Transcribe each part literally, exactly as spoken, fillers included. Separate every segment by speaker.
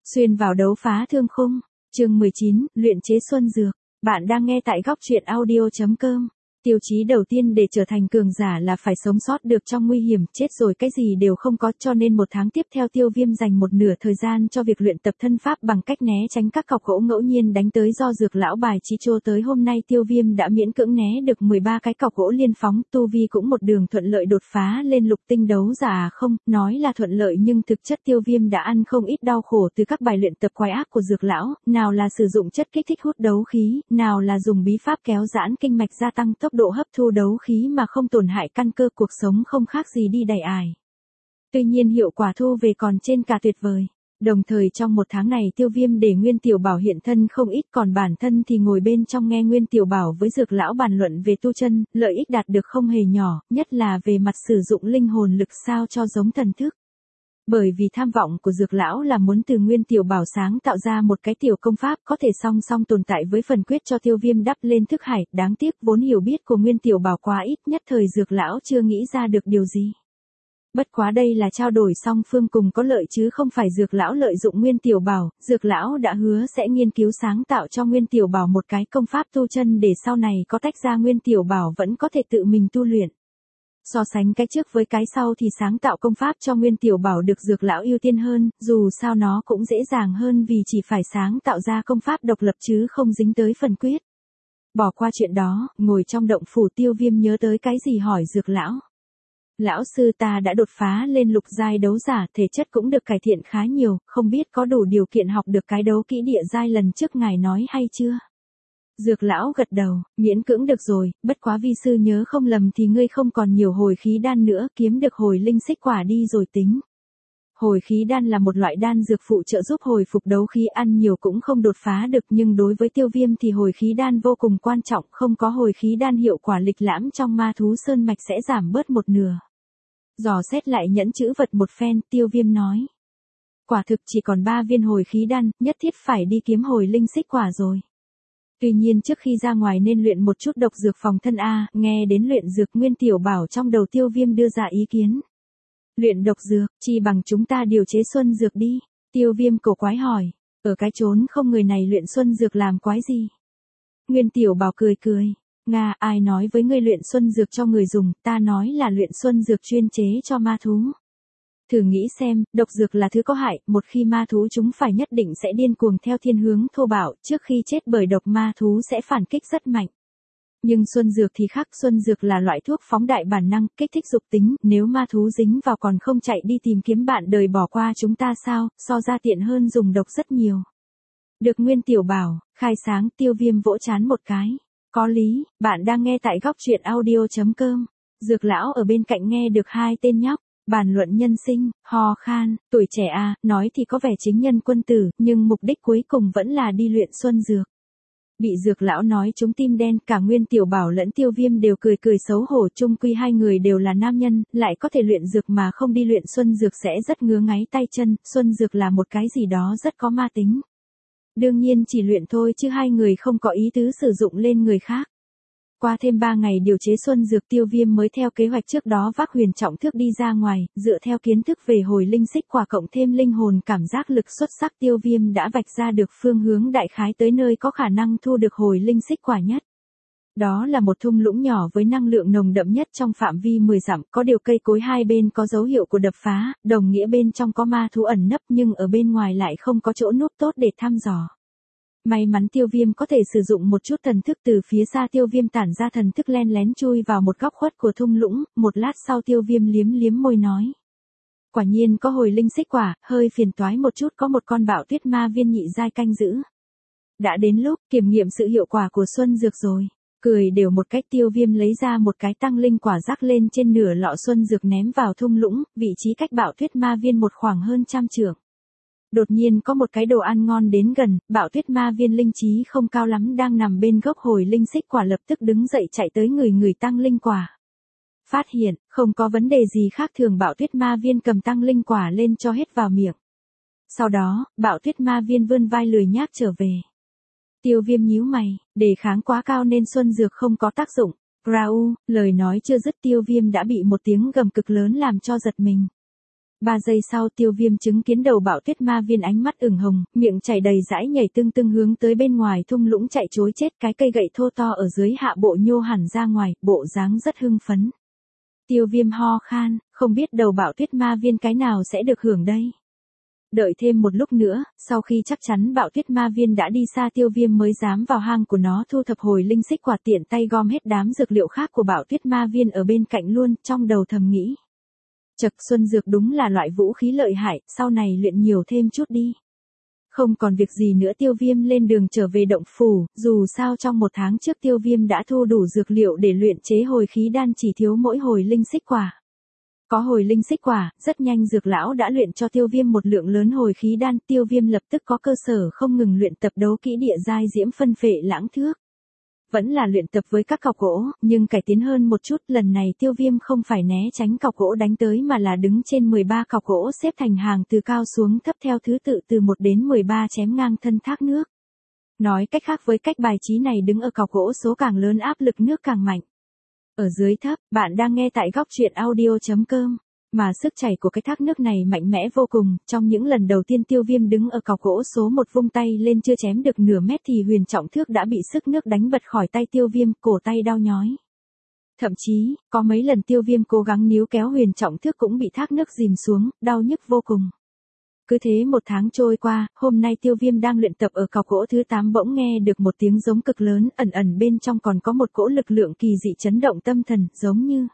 Speaker 1: Xuyên vào đấu phá thương khung, chương mười chín, luyện chế xuân dược. Bạn đang nghe tại góc truyện audio chấm com. Tiêu chí đầu tiên để trở thành cường giả là phải sống sót được trong nguy hiểm, chết rồi cái gì đều không có, cho nên một tháng tiếp theo Tiêu Viêm dành một nửa thời gian cho việc luyện tập thân pháp bằng cách né tránh các cọc gỗ ngẫu nhiên đánh tới do dược lão bài chi cho tới hôm nay Tiêu Viêm đã miễn cưỡng né được mười ba cái cọc gỗ liên phóng, tu vi cũng một đường thuận lợi đột phá lên lục tinh đấu giả. Không, nói là thuận lợi nhưng thực chất Tiêu Viêm đã ăn không ít đau khổ từ các bài luyện tập quái ác của dược lão, nào là sử dụng chất kích thích hút đấu khí, nào là dùng bí pháp kéo giãn kinh mạch gia tăng tốc độ hấp thu đấu khí mà không tổn hại căn cơ, cuộc sống không khác gì đi đầy ải. Tuy nhiên hiệu quả thu về còn trên cả tuyệt vời. Đồng thời trong một tháng này Tiêu Viêm để Nguyên Tiểu Bảo hiện thân không ít, còn bản thân thì ngồi bên trong nghe Nguyên Tiểu Bảo với dược lão bàn luận về tu chân, lợi ích đạt được không hề nhỏ, nhất là về mặt sử dụng linh hồn lực sao cho giống thần thức. Bởi vì tham vọng của dược lão là muốn từ Nguyên Tiểu Bảo sáng tạo ra một cái tiểu công pháp có thể song song tồn tại với phần quyết cho Tiêu Viêm đắp lên thức hải, đáng tiếc vốn hiểu biết của Nguyên Tiểu Bảo quá ít, nhất thời dược lão chưa nghĩ ra được điều gì. Bất quá đây là trao đổi song phương cùng có lợi chứ không phải dược lão lợi dụng Nguyên Tiểu Bảo, dược lão đã hứa sẽ nghiên cứu sáng tạo cho Nguyên Tiểu Bảo một cái công pháp tu chân để sau này có tách ra Nguyên Tiểu Bảo vẫn có thể tự mình tu luyện. So sánh cái trước với cái sau thì sáng tạo công pháp cho Nguyên Tiểu Bảo được dược lão ưu tiên hơn, dù sao nó cũng dễ dàng hơn vì chỉ phải sáng tạo ra công pháp độc lập chứ không dính tới phần quyết. Bỏ qua chuyện đó, ngồi trong động phủ Tiêu Viêm nhớ tới cái gì hỏi dược lão. Lão sư, ta đã đột phá lên lục giai đấu giả, thể chất cũng được cải thiện khá nhiều, không biết có đủ điều kiện học được cái đấu kỹ địa giai lần trước ngài nói hay chưa? Dược lão gật đầu, miễn cưỡng được rồi, bất quá vi sư nhớ không lầm thì ngươi không còn nhiều hồi khí đan nữa, kiếm được hồi linh xích quả đi rồi tính. Hồi khí đan là một loại đan dược phụ trợ giúp hồi phục đấu khí, ăn nhiều cũng không đột phá được, nhưng đối với Tiêu Viêm thì hồi khí đan vô cùng quan trọng, không có hồi khí đan hiệu quả lịch lãm trong ma thú sơn mạch sẽ giảm bớt một nửa. Dò xét lại nhẫn chữ vật một phen, Tiêu Viêm nói. Quả thực chỉ còn ba viên hồi khí đan, nhất thiết phải đi kiếm hồi linh xích quả rồi. Tuy nhiên trước khi ra ngoài nên luyện một chút độc dược phòng thân a, nghe đến luyện dược Nguyên Tiểu Bảo trong đầu Tiêu Viêm đưa ra ý kiến. Luyện độc dược, chi bằng chúng ta điều chế xuân dược đi, Tiêu Viêm cổ quái hỏi, ở cái chốn không người này luyện xuân dược làm quái gì. Nguyên Tiểu Bảo cười cười, Nga, ai nói với ngươi luyện xuân dược cho người dùng, ta nói là luyện xuân dược chuyên chế cho ma thú. Thử nghĩ xem, độc dược là thứ có hại, một khi ma thú chúng phải nhất định sẽ điên cuồng theo thiên hướng thô bạo, trước khi chết bởi độc ma thú sẽ phản kích rất mạnh. Nhưng xuân dược thì khác, xuân dược là loại thuốc phóng đại bản năng, kích thích dục tính, nếu ma thú dính vào còn không chạy đi tìm kiếm bạn đời bỏ qua chúng ta sao, so ra tiện hơn dùng độc rất nhiều. Được Nguyên Tiểu Bảo, khai sáng, Tiêu Viêm vỗ chán một cái. Có lý, bạn đang nghe tại góc truyện audio chấm com. Dược lão ở bên cạnh nghe được hai tên nhóc bàn luận nhân sinh, ho khan, tuổi trẻ à, nói thì có vẻ chính nhân quân tử, nhưng mục đích cuối cùng vẫn là đi luyện xuân dược. Bị dược lão nói trúng tim đen, cả Nguyên Tiểu Bảo lẫn Tiêu Viêm đều cười cười xấu hổ, chung quy hai người đều là nam nhân, lại có thể luyện dược mà không đi luyện xuân dược sẽ rất ngứa ngáy tay chân, xuân dược là một cái gì đó rất có ma tính. Đương nhiên chỉ luyện thôi chứ hai người không có ý tứ sử dụng lên người khác. Qua thêm ba ngày điều chế xuân dược Tiêu Viêm mới theo kế hoạch trước đó vác huyền trọng thước đi ra ngoài, dựa theo kiến thức về hồi linh xích quả cộng thêm linh hồn cảm giác lực xuất sắc Tiêu Viêm đã vạch ra được phương hướng đại khái tới nơi có khả năng thu được hồi linh xích quả nhất. Đó là một thung lũng nhỏ với năng lượng nồng đậm nhất trong phạm vi mười dặm, có điều cây cối hai bên có dấu hiệu của đập phá, đồng nghĩa bên trong có ma thú ẩn nấp nhưng ở bên ngoài lại không có chỗ núp tốt để thăm dò. May mắn Tiêu Viêm có thể sử dụng một chút thần thức, từ phía xa Tiêu Viêm tản ra thần thức len lén chui vào một góc khuất của thung lũng, một lát sau Tiêu Viêm liếm liếm môi nói. Quả nhiên có hồi linh xích quả, hơi phiền toái một chút, có một con bạo tuyết ma viên nhị giai canh giữ. Đã đến lúc kiểm nghiệm sự hiệu quả của xuân dược rồi. Cười đều một cách Tiêu Viêm lấy ra một cái tăng linh quả rắc lên trên nửa lọ xuân dược ném vào thung lũng, vị trí cách bạo tuyết ma viên một khoảng hơn trăm trượng. Đột nhiên có một cái đồ ăn ngon đến gần, bạo tuyết ma viên linh trí không cao lắm đang nằm bên gốc hồi linh xích quả lập tức đứng dậy chạy tới người người tăng linh quả. Phát hiện, không có vấn đề gì khác thường, bạo tuyết ma viên cầm tăng linh quả lên cho hết vào miệng. Sau đó, bạo tuyết ma viên vươn vai lười nhác trở về. Tiêu Viêm nhíu mày, đề kháng quá cao nên xuân dược không có tác dụng. Rau, lời nói chưa dứt Tiêu Viêm đã bị một tiếng gầm cực lớn làm cho giật mình. Ba giây sau Tiêu Viêm chứng kiến đầu Bạo Tuyết Ma Viên ánh mắt ửng hồng, miệng chảy đầy dãi nhảy tưng tưng hướng tới bên ngoài thung lũng chạy trối chết, cái cây gậy thô to ở dưới hạ bộ nhô hẳn ra ngoài, bộ dáng rất hưng phấn. Tiêu Viêm ho khan, không biết đầu Bạo Tuyết Ma Viên cái nào sẽ được hưởng đây. Đợi thêm một lúc nữa, sau khi chắc chắn Bạo Tuyết Ma Viên đã đi xa, Tiêu Viêm mới dám vào hang của nó thu thập hồi linh xích quả, tiện tay gom hết đám dược liệu khác của Bạo Tuyết Ma Viên ở bên cạnh luôn, trong đầu thầm nghĩ. Chậc, xuân dược đúng là loại vũ khí lợi hại, sau này luyện nhiều thêm chút đi. Không còn việc gì nữa, Tiêu Viêm lên đường trở về động phủ, dù sao trong một tháng trước Tiêu Viêm đã thu đủ dược liệu để luyện chế hồi khí đan, chỉ thiếu mỗi hồi linh xích quả. Có hồi linh xích quả, rất nhanh dược lão đã luyện cho Tiêu Viêm một lượng lớn hồi khí đan, Tiêu Viêm lập tức có cơ sở không ngừng luyện tập đấu kỹ địa giai diễm phân phệ lãng thước. Vẫn là luyện tập với các cọc gỗ, nhưng cải tiến hơn một chút, lần này Tiêu Viêm không phải né tránh cọc gỗ đánh tới mà là đứng trên mười ba cọc gỗ xếp thành hàng từ cao xuống thấp theo thứ tự từ một đến mười ba chém ngang thân thác nước. Nói cách khác, với cách bài trí này, đứng ở cọc gỗ số càng lớn áp lực nước càng mạnh. Ở dưới thấp, bạn đang nghe tại góc truyện audio chấm com. Mà sức chảy của cái thác nước này mạnh mẽ vô cùng, trong những lần đầu tiên Tiêu Viêm đứng ở cọc gỗ số một vung tay lên chưa chém được nửa mét thì Huyền Trọng Thước đã bị sức nước đánh bật khỏi tay Tiêu Viêm, cổ tay đau nhói. Thậm chí, có mấy lần Tiêu Viêm cố gắng níu kéo Huyền Trọng Thước cũng bị thác nước dìm xuống, đau nhức vô cùng. Cứ thế một tháng trôi qua, hôm nay Tiêu Viêm đang luyện tập ở cọc gỗ thứ tám bỗng nghe được một tiếng giống cực lớn, ẩn ẩn bên trong còn có một cỗ lực lượng kỳ dị chấn động tâm thần, giống như...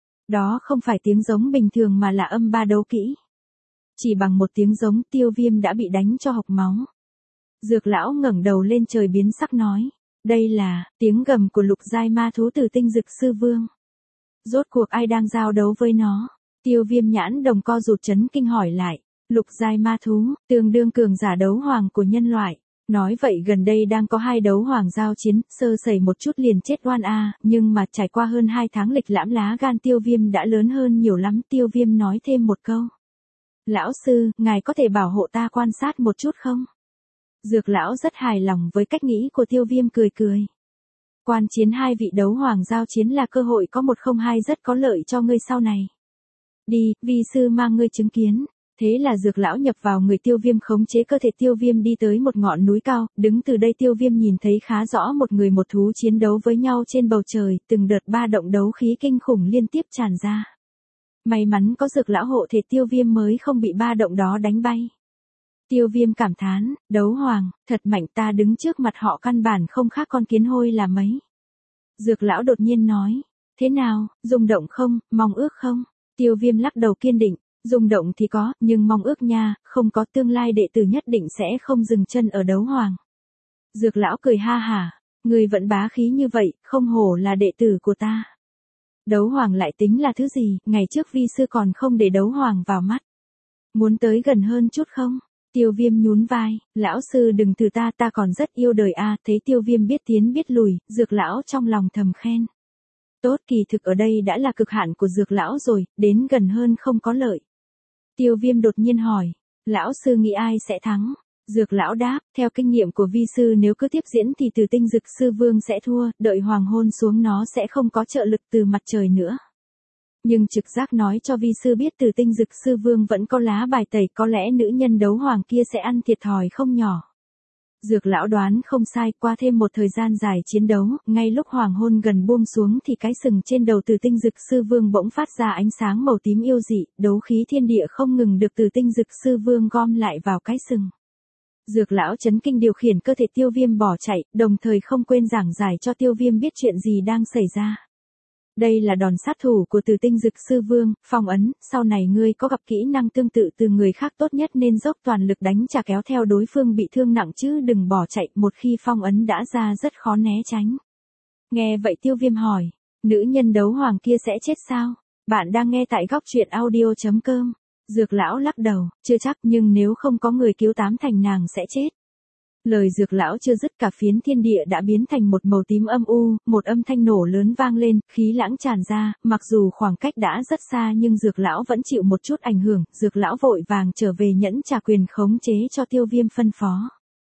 Speaker 1: Đó không phải tiếng giống bình thường mà là âm ba đấu kỹ. Chỉ bằng một tiếng giống, Tiêu Viêm đã bị đánh cho hộc máu. Dược lão ngẩng đầu lên trời biến sắc nói. Đây là tiếng gầm của lục giai ma thú từ Tinh Dực Sư Vương. Rốt cuộc ai đang giao đấu với nó? Tiêu Viêm nhãn đồng co rụt chấn kinh hỏi lại. Lục giai ma thú, tương đương cường giả đấu hoàng của nhân loại. Nói vậy gần đây đang có hai đấu hoàng giao chiến, sơ sẩy một chút liền chết oan a, nhưng mà trải qua hơn hai tháng lịch lãm, lá gan Tiêu Viêm đã lớn hơn nhiều lắm. Tiêu Viêm nói thêm một câu. Lão sư, ngài có thể bảo hộ ta quan sát một chút không? Dược lão rất hài lòng với cách nghĩ của Tiêu Viêm, cười cười. Quan chiến hai vị đấu hoàng giao chiến là cơ hội có một không hai rất có lợi cho ngươi sau này. Đi, vi sư mang ngươi chứng kiến. Thế là dược lão nhập vào người Tiêu Viêm, khống chế cơ thể Tiêu Viêm đi tới một ngọn núi cao, đứng từ đây Tiêu Viêm nhìn thấy khá rõ một người một thú chiến đấu với nhau trên bầu trời, từng đợt ba động đấu khí kinh khủng liên tiếp tràn ra. May mắn có dược lão hộ thể, Tiêu Viêm mới không bị ba động đó đánh bay. Tiêu Viêm cảm thán, đấu hoàng, thật mạnh, ta đứng trước mặt họ căn bản không khác con kiến hôi là mấy. Dược lão đột nhiên nói, thế nào, rung động không, mong ước không? Tiêu Viêm lắc đầu kiên định. Rung động thì có, nhưng mong ước nha, không có, tương lai đệ tử nhất định sẽ không dừng chân ở đấu hoàng. Dược lão cười ha hả, người vẫn bá khí như vậy, không hổ là đệ tử của ta. Đấu hoàng lại tính là thứ gì, ngày trước vi sư còn không để đấu hoàng vào mắt. Muốn tới gần hơn chút không? Tiêu Viêm nhún vai, lão sư đừng thử ta, ta còn rất yêu đời a. Thấy Tiêu Viêm biết tiến biết lùi, dược lão trong lòng thầm khen. Tốt, kỳ thực ở đây đã là cực hạn của dược lão rồi, đến gần hơn không có lợi. Tiêu Viêm đột nhiên hỏi, lão sư nghĩ ai sẽ thắng? Dược lão đáp, theo kinh nghiệm của vi sư nếu cứ tiếp diễn thì từ Tinh Dực Sư Vương sẽ thua, đợi hoàng hôn xuống nó sẽ không có trợ lực từ mặt trời nữa. Nhưng trực giác nói cho vi sư biết từ Tinh Dực Sư Vương vẫn có lá bài tẩy, có lẽ nữ nhân đấu hoàng kia sẽ ăn thiệt thòi không nhỏ. Dược lão đoán không sai, qua thêm một thời gian dài chiến đấu, ngay lúc hoàng hôn gần buông xuống thì cái sừng trên đầu từ Tinh Dực Sư Vương bỗng phát ra ánh sáng màu tím yêu dị, đấu khí thiên địa không ngừng được từ Tinh Dực Sư Vương gom lại vào cái sừng. Dược lão chấn kinh điều khiển cơ thể Tiêu Viêm bỏ chạy, đồng thời không quên giảng giải cho Tiêu Viêm biết chuyện gì đang xảy ra. Đây là đòn sát thủ của từ Tinh Dực Sư Vương, phong ấn, sau này ngươi có gặp kỹ năng tương tự từ người khác tốt nhất nên dốc toàn lực đánh trả kéo theo đối phương bị thương nặng chứ đừng bỏ chạy, một khi phong ấn đã ra rất khó né tránh. Nghe vậy Tiêu Viêm hỏi, nữ nhân đấu hoàng kia sẽ chết sao? Bạn đang nghe tại góc truyện audio chấm com. Dược lão lắc đầu, chưa chắc, nhưng nếu không có người cứu tám thành nàng sẽ chết. Lời dược lão chưa dứt, cả phiến thiên địa đã biến thành một màu tím âm u, một âm thanh nổ lớn vang lên, khí lãng tràn ra, mặc dù khoảng cách đã rất xa nhưng dược lão vẫn chịu một chút ảnh hưởng, dược lão vội vàng trở về nhẫn trả quyền khống chế cho Tiêu Viêm phân phó.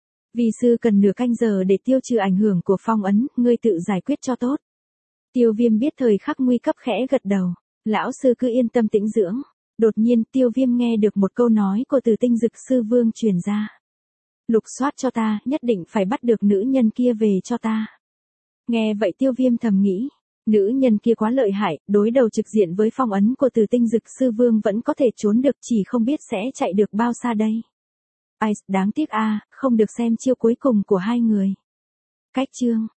Speaker 1: Vi sư cần nửa canh giờ để tiêu trừ ảnh hưởng của phong ấn, ngươi tự giải quyết cho tốt. Tiêu Viêm biết thời khắc nguy cấp khẽ gật đầu, lão sư cứ yên tâm tĩnh dưỡng. Đột nhiên Tiêu Viêm nghe được một câu nói của Từ Tinh Dực Sư Vương truyền ra. Lục soát cho ta, nhất định phải bắt được nữ nhân kia về cho ta. Nghe vậy Tiêu Viêm thầm nghĩ, nữ nhân kia quá lợi hại, đối đầu trực diện với phong ấn của Từ Tinh Dực Sư Vương vẫn có thể trốn được, chỉ không biết sẽ chạy được bao xa đây. Ai, đáng tiếc a, không được xem chiêu cuối cùng của hai người. Cách chương